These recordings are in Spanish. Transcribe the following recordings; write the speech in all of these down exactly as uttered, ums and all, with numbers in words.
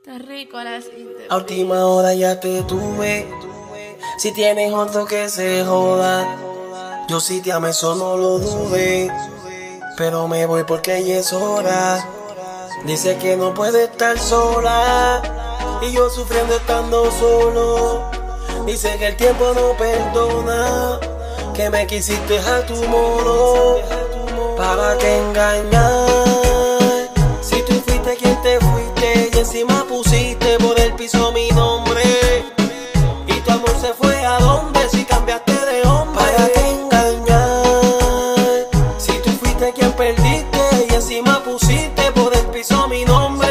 Está rico la cinta. A última hora ya te tuve. Si tienes otro que se joda. Yo sí te amé, eso no lo dude. Pero me voy porque ya es hora. Dice que no puede estar sola. Y yo sufriendo estando solo. Dice que el tiempo no perdona. Que me quisiste a tu modo. ¿Para qué engañar? Si tú fuiste quien te fuiste. Y encima pusiste por el piso mi nombre. Y tu amor se fue a dónde si cambiaste de hombre. ¿Para qué engañar? Si tú fuiste quien perdiste. Y encima pusiste por el piso mi nombre.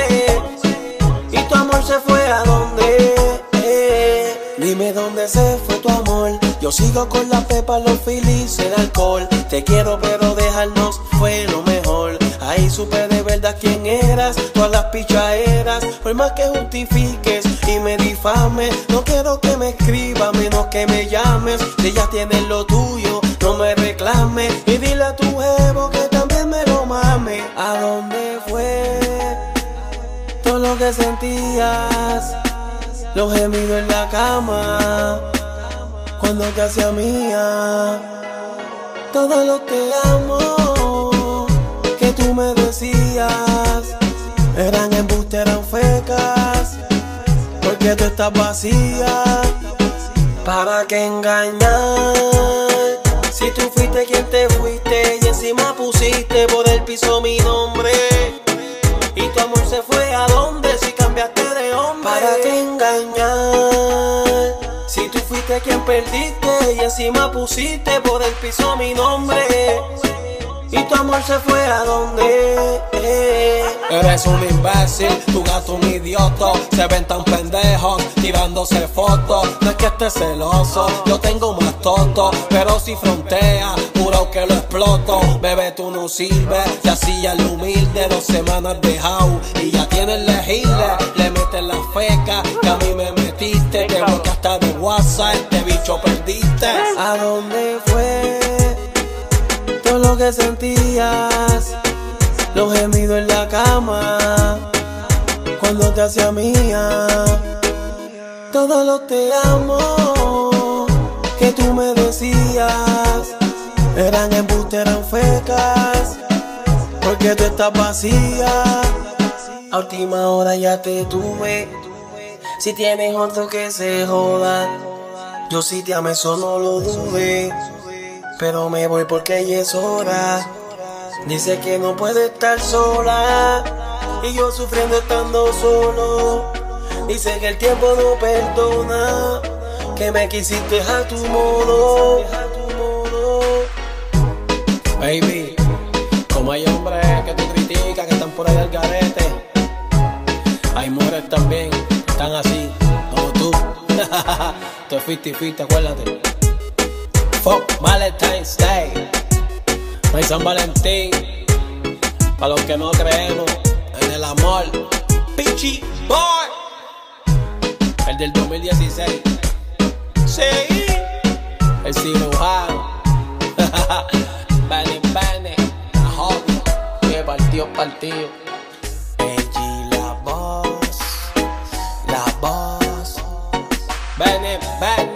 Y tu amor se fue a dónde. eh. Dime dónde se fue tu amor. Yo sigo con la pepa, los filis, el alcohol. Te quiero pero dejarnos fue lo mejor. Ahí supe de verdad quién eras. Todas las pichaeras. Por más que justifiques y me difames, no quiero que me escribas, menos que me llames. Si ya tienes lo tuyo, no me reclames. Y dile a tu jevo que también me lo mame. ¿A dónde fue todo lo que sentías? Los gemidos en la cama cuando te hacía mía. Todos los te amo que tú me decías eran embustes, eran fecas, porque tú estás vacía. ¿Para qué engañar? Si tú fuiste quien te fuiste y encima pusiste por el piso mi nombre. Y tu amor se fue a dónde si cambiaste de hombre. ¿Para qué engañar? Si tú fuiste quien perdiste y encima pusiste por el piso mi nombre. Y tu amor se fue a dónde. eh. Eres un imbécil, tu gato un idiota. Se ven tan pendejos tirándose fotos. No es que estés celoso, yo tengo más toto. Pero si frontea, juro que lo exploto. Bebé, tú no sirves, y así ya el humilde. Dos semanas dejado y ya tienes legible. Le metes la feca que a mí me metiste. Te buscaste hasta de WhatsApp, este bicho perdiste. ¿A dónde fue todo lo que sentías? Los gemidos en la cama cuando te hacía mía. Todos los te amo que tú me decías eran embustes, eran fecas, porque tú estás vacía. A última hora ya te tuve. Si tienes otro que se joda. Yo sí te amé, eso no lo dude. Pero me voy porque ya es hora. Dice que no puede estar sola. Y yo sufriendo estando solo. Dice que el tiempo no perdona. Que me quisiste a tu modo. Baby, como hay hombres que tú criticas, que están por ahí al garete, hay mujeres también que están así, como tú. Tú es cincuenta cincuenta, acuérdate. Fuck Valentine's Day. No hay San Valentín. Para los que no creemos en el amor. Pichi Boy. El del dos mil dieciséis. Sí. El cirujano. Bane, bane. La hobby. Que partido, partido. Eji la voz. La voz. Bane, bane.